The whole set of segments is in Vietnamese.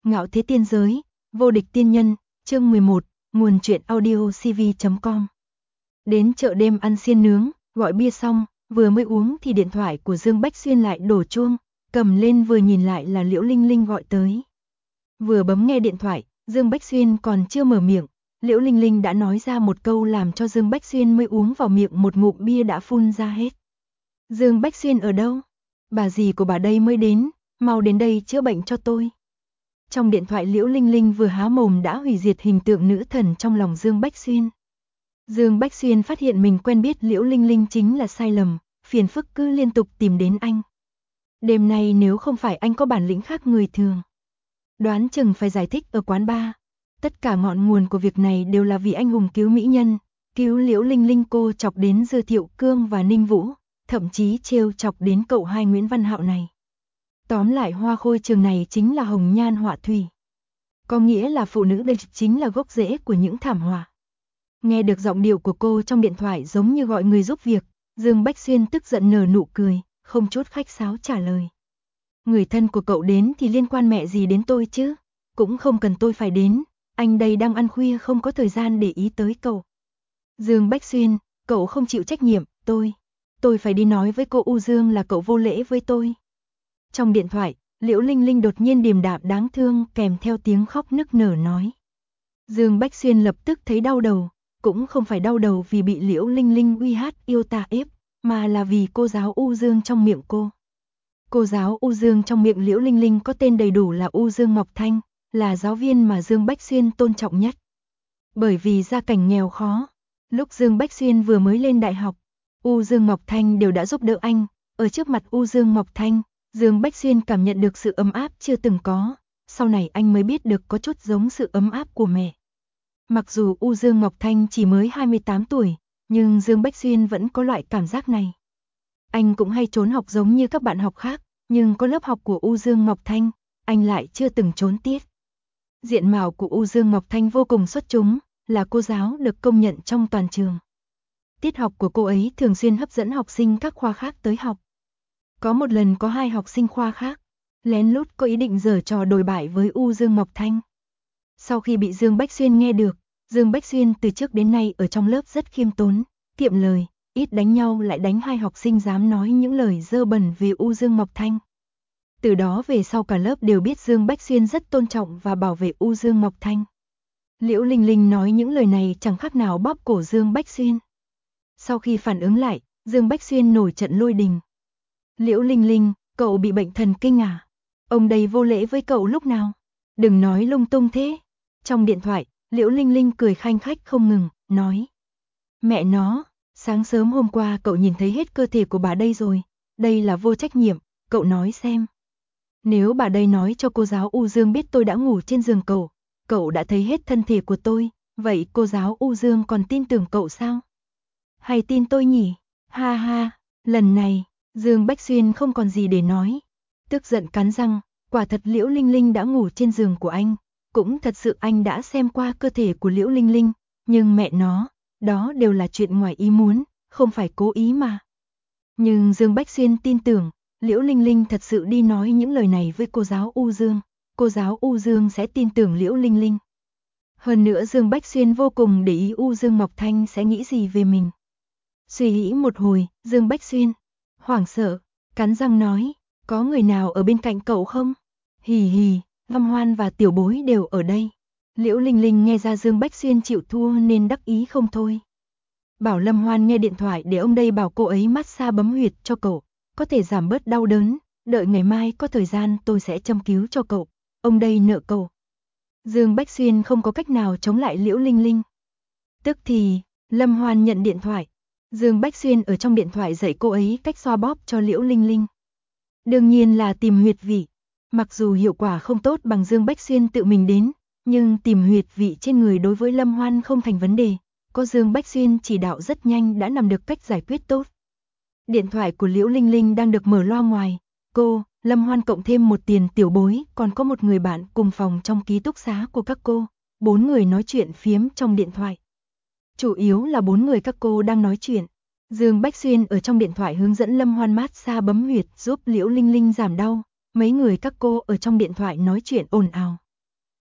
Ngạo thế tiên giới, vô địch tiên nhân, chương 11, nguồn truyện audio cv.com. Đến chợ đêm ăn xiên nướng, gọi bia xong, vừa mới uống thì điện thoại của Dương Bách Xuyên lại đổ chuông, cầm lên vừa nhìn lại là Liễu Linh Linh gọi tới. Vừa bấm nghe điện thoại, Dương Bách Xuyên còn chưa mở miệng, Liễu Linh Linh đã nói ra một câu làm cho Dương Bách Xuyên mới uống vào miệng một ngụm bia đã phun ra hết. Dương Bách Xuyên ở đâu? Bà dì của bà đây mới đến, mau đến đây chữa bệnh cho tôi. Trong điện thoại Liễu Linh Linh vừa há mồm đã hủy diệt hình tượng nữ thần trong lòng Dương Bách Xuyên. Dương Bách Xuyên phát hiện mình quen biết Liễu Linh Linh chính là sai lầm, phiền phức cứ liên tục tìm đến anh. Đêm nay nếu không phải anh có bản lĩnh khác người thường, đoán chừng phải giải thích ở quán bar. Tất cả ngọn nguồn của việc này đều là vì anh hùng cứu mỹ nhân, cứu Liễu Linh Linh cô chọc đến Dư Thiệu Cương và Ninh Vũ, thậm chí trêu chọc đến cậu hai Nguyễn Văn Hạo này. Tóm lại hoa khôi trường này chính là hồng nhan họa thủy. Có nghĩa là phụ nữ đây chính là gốc rễ của những thảm họa. Nghe được giọng điệu của cô trong điện thoại giống như gọi người giúp việc, Dương Bách Xuyên tức giận nở nụ cười, không chút khách sáo trả lời. Người thân của cậu đến thì liên quan mẹ gì đến tôi chứ, cũng không cần tôi phải đến, anh đây đang ăn khuya không có thời gian để ý tới cậu. Dương Bách Xuyên, cậu không chịu trách nhiệm, tôi phải đi nói với cô U Dương là cậu vô lễ với tôi. Trong điện thoại, Liễu Linh Linh đột nhiên điềm đạm đáng thương kèm theo tiếng khóc nức nở nói. Dương Bách Xuyên lập tức thấy đau đầu, cũng không phải đau đầu vì bị Liễu Linh Linh uy hát yêu tà ép, mà là vì cô giáo U Dương trong miệng cô. Cô giáo U Dương trong miệng Liễu Linh Linh có tên đầy đủ là U Dương Ngọc Thanh, là giáo viên mà Dương Bách Xuyên tôn trọng nhất. Bởi vì gia cảnh nghèo khó, lúc Dương Bách Xuyên vừa mới lên đại học, U Dương Ngọc Thanh đều đã giúp đỡ anh, ở trước mặt U Dương Ngọc Thanh, Dương Bách Xuyên cảm nhận được sự ấm áp chưa từng có, sau này anh mới biết được có chút giống sự ấm áp của mẹ. Mặc dù U Dương Ngọc Thanh chỉ mới 28 tuổi, nhưng Dương Bách Xuyên vẫn có loại cảm giác này. Anh cũng hay trốn học giống như các bạn học khác, nhưng có lớp học của U Dương Ngọc Thanh, anh lại chưa từng trốn tiết. Diện mạo của U Dương Ngọc Thanh vô cùng xuất chúng, là cô giáo được công nhận trong toàn trường. Tiết học của cô ấy thường xuyên hấp dẫn học sinh các khoa khác tới học. Có một lần có 2 học sinh khoa khác lén lút có ý định giở trò đồi bại với U Dương Ngọc Thanh. Sau khi bị Dương Bách Xuyên nghe được, Dương Bách Xuyên từ trước đến nay ở trong lớp rất khiêm tốn, kiệm lời, ít đánh nhau lại đánh 2 học sinh dám nói những lời dơ bẩn về U Dương Ngọc Thanh. Từ đó về sau cả lớp đều biết Dương Bách Xuyên rất tôn trọng và bảo vệ U Dương Ngọc Thanh. Liễu Linh Linh nói những lời này chẳng khác nào bóp cổ Dương Bách Xuyên. Sau khi phản ứng lại, Dương Bách Xuyên nổi trận lôi đình. Liễu Linh Linh, cậu bị bệnh thần kinh à? Ông đây vô lễ với cậu lúc nào? Đừng nói lung tung thế. Trong điện thoại, Liễu Linh Linh cười khanh khách không ngừng, nói. Mẹ nó, sáng sớm hôm qua cậu nhìn thấy hết cơ thể của bà đây rồi. Đây là vô trách nhiệm, cậu nói xem. Nếu bà đây nói cho cô giáo U Dương biết tôi đã ngủ trên giường cậu đã thấy hết thân thể của tôi, vậy cô giáo U Dương còn tin tưởng cậu sao? Hay tin tôi nhỉ? Ha ha, lần này, Dương Bách Xuyên không còn gì để nói. Tức giận cắn răng, quả thật Liễu Linh Linh đã ngủ trên giường của anh, cũng thật sự anh đã xem qua cơ thể của Liễu Linh Linh, nhưng mẹ nó, đó đều là chuyện ngoài ý muốn, không phải cố ý mà. Nhưng Dương Bách Xuyên tin tưởng, Liễu Linh Linh thật sự đi nói những lời này với cô giáo U Dương, cô giáo U Dương sẽ tin tưởng Liễu Linh Linh. Hơn nữa Dương Bách Xuyên vô cùng để ý U Dương Ngọc Thanh sẽ nghĩ gì về mình. Suy nghĩ một hồi, Dương Bách Xuyên hoảng sợ, cắn răng nói, có người nào ở bên cạnh cậu không? Hì hì, Lâm Hoan và Tiểu Bối đều ở đây. Liễu Linh Linh nghe ra Dương Bách Xuyên chịu thua nên đắc ý không thôi. Bảo Lâm Hoan nghe điện thoại để ông đây bảo cô ấy massage bấm huyệt cho cậu, có thể giảm bớt đau đớn, đợi ngày mai có thời gian tôi sẽ châm cứu cho cậu, ông đây nợ cậu. Dương Bách Xuyên không có cách nào chống lại Liễu Linh Linh. Tức thì, Lâm Hoan nhận điện thoại. Dương Bách Xuyên ở trong điện thoại dạy cô ấy cách xoa bóp cho Liễu Linh Linh. Đương nhiên là tìm huyệt vị. Mặc dù hiệu quả không tốt bằng Dương Bách Xuyên tự mình đến, nhưng tìm huyệt vị trên người đối với Lâm Hoan không thành vấn đề. Có Dương Bách Xuyên chỉ đạo rất nhanh đã nắm được cách giải quyết tốt. Điện thoại của Liễu Linh Linh đang được mở loa ngoài. Cô, Lâm Hoan cộng thêm một Tiền Tiểu Bối, còn có một người bạn cùng phòng trong ký túc xá của các cô. 4 người nói chuyện phiếm trong điện thoại. Chủ yếu là 4 người các cô đang nói chuyện. Dương Bách Xuyên ở trong điện thoại hướng dẫn Lâm Hoan massage bấm huyệt giúp Liễu Linh Linh giảm đau. Mấy người các cô ở trong điện thoại nói chuyện ồn ào.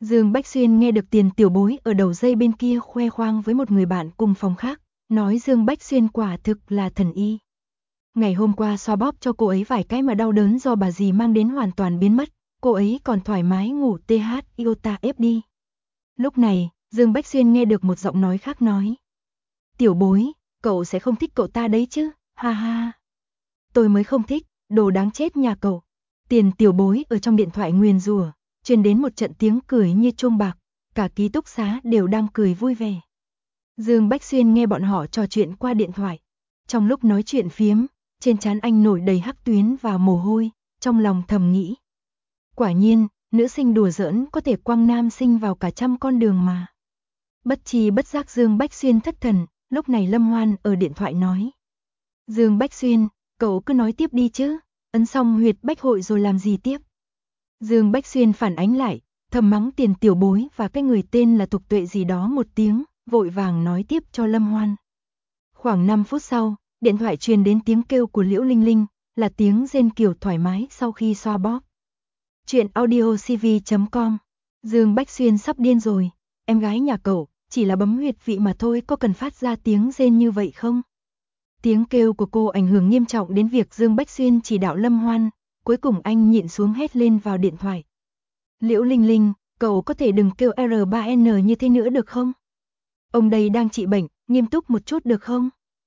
Dương Bách Xuyên nghe được Tiền tiểu bối ở đầu dây bên kia khoe khoang với một người bạn cùng phòng khác, nói Dương Bách Xuyên quả thực là thần y. Ngày hôm qua xoa bóp cho cô ấy vài cái mà đau đớn do bà dì mang đến hoàn toàn biến mất, cô ấy còn thoải mái ngủ TH iota ép đi. Lúc này, Dương Bách Xuyên nghe được một giọng nói khác nói. Tiểu bối, cậu sẽ không thích cậu ta đấy chứ, ha ha. Tôi mới không thích, đồ đáng chết nhà cậu. Tiền tiểu bối ở trong điện thoại nguyền rủa, truyền đến một trận tiếng cười như chuông bạc, cả ký túc xá đều đang cười vui vẻ. Dương Bách Xuyên nghe bọn họ trò chuyện qua điện thoại. Trong lúc nói chuyện phiếm, trên trán anh nổi đầy hắc tuyến và mồ hôi, trong lòng thầm nghĩ. Quả nhiên, nữ sinh đùa giỡn có thể quăng nam sinh vào cả trăm con đường mà. Bất chi bất giác Dương Bách Xuyên thất thần, lúc này Lâm Hoan ở điện thoại nói. Dương Bách Xuyên, cậu cứ nói tiếp đi chứ, ấn xong huyệt bách hội rồi làm gì tiếp. Dương Bách Xuyên phản ánh lại, thầm mắng Tiền tiểu bối và cái người tên là Tục Tuệ gì đó một tiếng, vội vàng nói tiếp cho Lâm Hoan. Khoảng 5 phút sau, điện thoại truyền đến tiếng kêu của Liễu Linh Linh, là tiếng rên kiểu thoải mái sau khi xoa bóp. Chuyện audio cv.com. Dương Bách Xuyên sắp điên rồi, em gái nhà cậu, chỉ là bấm huyệt vị mà thôi, có cần phát ra tiếng rên như vậy không? Tiếng kêu của cô ảnh hưởng nghiêm trọng đến việc Dương Bách Xuyên chỉ đạo Lâm Hoan, cuối cùng anh nhịn xuống hét lên vào điện thoại. Liễu Linh Linh, cậu có thể đừng kêu R3N như thế nữa được không? Ông đây đang trị bệnh, nghiêm túc một chút được không?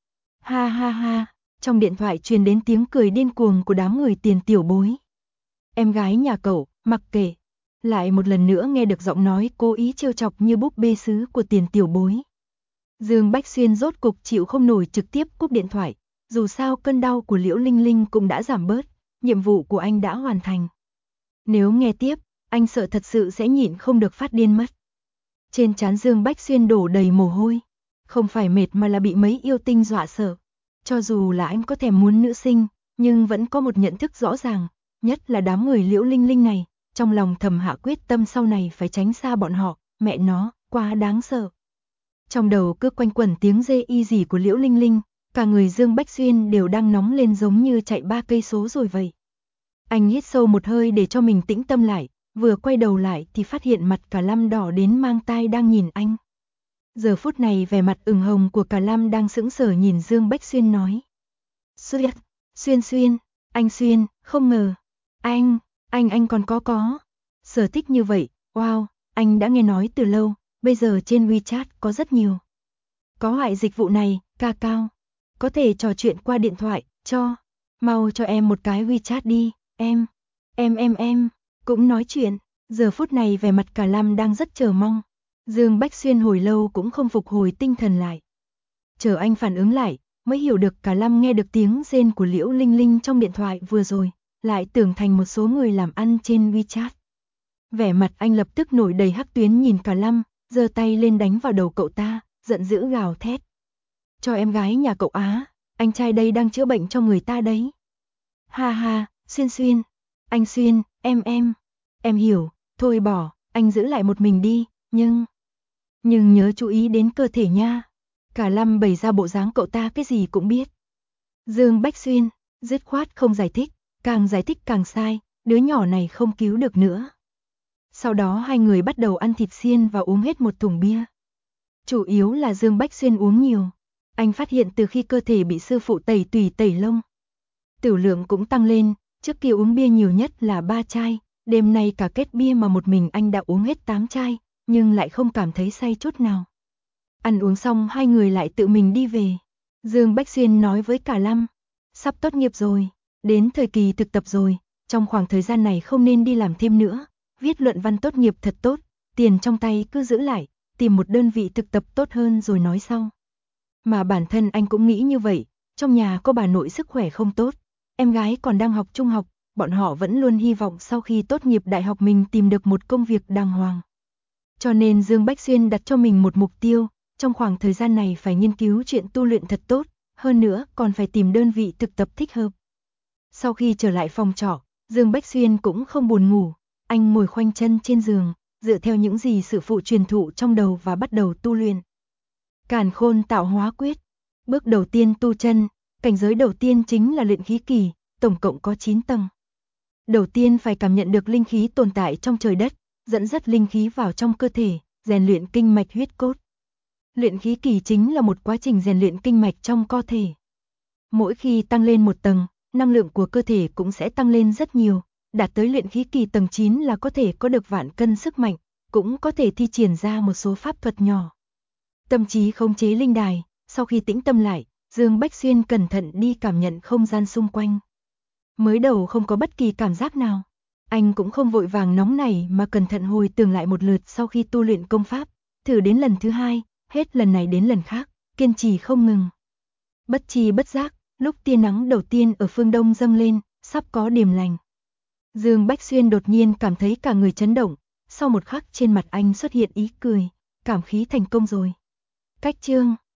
Ha ha ha, trong điện thoại truyền đến tiếng cười điên cuồng của đám người Tiền tiểu bối. Em gái nhà cậu, mặc kệ. Lại một lần nữa nghe được giọng nói cố ý trêu chọc như búp bê sứ của Tiền tiểu bối. Dương Bách Xuyên rốt cục chịu không nổi trực tiếp cúp điện thoại, dù sao cơn đau của Liễu Linh Linh cũng đã giảm bớt, nhiệm vụ của anh đã hoàn thành. Nếu nghe tiếp, anh sợ thật sự sẽ nhịn không được phát điên mất. Trên trán Dương Bách Xuyên đổ đầy mồ hôi, không phải mệt mà là bị mấy yêu tinh dọa sợ. Cho dù là anh có thèm muốn nữ sinh, nhưng vẫn có một nhận thức rõ ràng, nhất là đám người Liễu Linh Linh này, trong lòng thầm hạ quyết tâm sau này phải tránh xa bọn họ, mẹ nó, quá đáng sợ. Trong đầu cứ quanh quẩn tiếng rê y gì của Liễu Linh Linh, cả người Dương Bách Xuyên đều đang nóng lên giống như chạy 3 cây số rồi vậy. Anh hít sâu một hơi để cho mình tĩnh tâm lại, vừa quay đầu lại thì phát hiện mặt Cả Lam đỏ đến mang tai đang nhìn anh. Giờ phút này vẻ mặt ửng hồng của Cả Lam đang sững sờ nhìn Dương Bách Xuyên nói. Xuyên, anh Xuyên, không ngờ. Anh còn có. Sở thích như vậy, wow, anh đã nghe nói từ lâu, bây giờ trên WeChat có rất nhiều. Có loại dịch vụ này, ca cao. Có thể trò chuyện qua điện thoại, mau cho em một cái WeChat đi, em cũng nói chuyện. Giờ phút này vẻ mặt Cả Lam đang rất chờ mong. Dương Bách Xuyên hồi lâu cũng không phục hồi tinh thần lại. Chờ anh phản ứng lại, mới hiểu được Cả Lam nghe được tiếng rên của Liễu Linh Linh trong điện thoại vừa rồi, lại tưởng thành một số người làm ăn trên WeChat. Vẻ mặt anh lập tức nổi đầy hắc tuyến nhìn Cả Lam, giơ tay lên đánh vào đầu cậu ta, giận dữ gào thét. Cho em gái nhà cậu á, anh trai đây đang chữa bệnh cho người ta đấy. Ha ha, Xuyên, anh Xuyên, em hiểu, thôi bỏ, anh giữ lại một mình đi, nhưng nhớ chú ý đến cơ thể nha. Cả Lam bày ra bộ dáng cậu ta cái gì cũng biết. Dương Bách Xuyên, dứt khoát không giải thích, càng giải thích càng sai, đứa nhỏ này không cứu được nữa. Sau đó hai người bắt đầu ăn thịt xiên và uống hết một thùng bia. Chủ yếu là Dương Bách Xuyên uống nhiều. Anh phát hiện từ khi cơ thể bị sư phụ tẩy tùy tẩy lông, tiểu lượng cũng tăng lên, trước kia uống bia nhiều nhất là 3 chai, đêm nay cả kết bia mà một mình anh đã uống hết 8 chai, nhưng lại không cảm thấy say chút nào. Ăn uống xong hai người lại tự mình đi về. Dương Bách Xuyên nói với Cả Lam, sắp tốt nghiệp rồi, đến thời kỳ thực tập rồi, trong khoảng thời gian này không nên đi làm thêm nữa, viết luận văn tốt nghiệp thật tốt, tiền trong tay cứ giữ lại, tìm một đơn vị thực tập tốt hơn rồi nói sau. Mà bản thân anh cũng nghĩ như vậy, trong nhà có bà nội sức khỏe không tốt, em gái còn đang học trung học, bọn họ vẫn luôn hy vọng sau khi tốt nghiệp đại học mình tìm được một công việc đàng hoàng. Cho nên Dương Bách Xuyên đặt cho mình một mục tiêu, trong khoảng thời gian này phải nghiên cứu chuyện tu luyện thật tốt, hơn nữa còn phải tìm đơn vị thực tập thích hợp. Sau khi trở lại phòng trọ, Dương Bách Xuyên cũng không buồn ngủ, anh ngồi khoanh chân trên giường, dựa theo những gì sư phụ truyền thụ trong đầu và bắt đầu tu luyện. Càn Khôn Tạo Hóa Quyết. Bước đầu tiên tu chân, cảnh giới đầu tiên chính là luyện khí kỳ, tổng cộng có 9 tầng. Đầu tiên phải cảm nhận được linh khí tồn tại trong trời đất, dẫn dắt linh khí vào trong cơ thể, rèn luyện kinh mạch huyết cốt. Luyện khí kỳ chính là một quá trình rèn luyện kinh mạch trong cơ thể. Mỗi khi tăng lên một tầng, năng lượng của cơ thể cũng sẽ tăng lên rất nhiều, đạt tới luyện khí kỳ tầng 9 là có thể có được vạn cân sức mạnh, cũng có thể thi triển ra một số pháp thuật nhỏ. Tâm trí khống chế linh đài, sau khi tĩnh tâm lại, Dương Bách Xuyên cẩn thận đi cảm nhận không gian xung quanh. Mới đầu không có bất kỳ cảm giác nào, anh cũng không vội vàng nóng nảy mà cẩn thận hồi tưởng lại một lượt sau khi tu luyện công pháp, thử đến lần thứ hai, hết lần này đến lần khác, kiên trì không ngừng. Bất chi bất giác, lúc tia nắng đầu tiên ở phương đông dâng lên, sắp có điềm lành. Dương Bách Xuyên đột nhiên cảm thấy cả người chấn động, sau một khắc trên mặt anh xuất hiện ý cười, cảm khí thành công rồi. Cách chương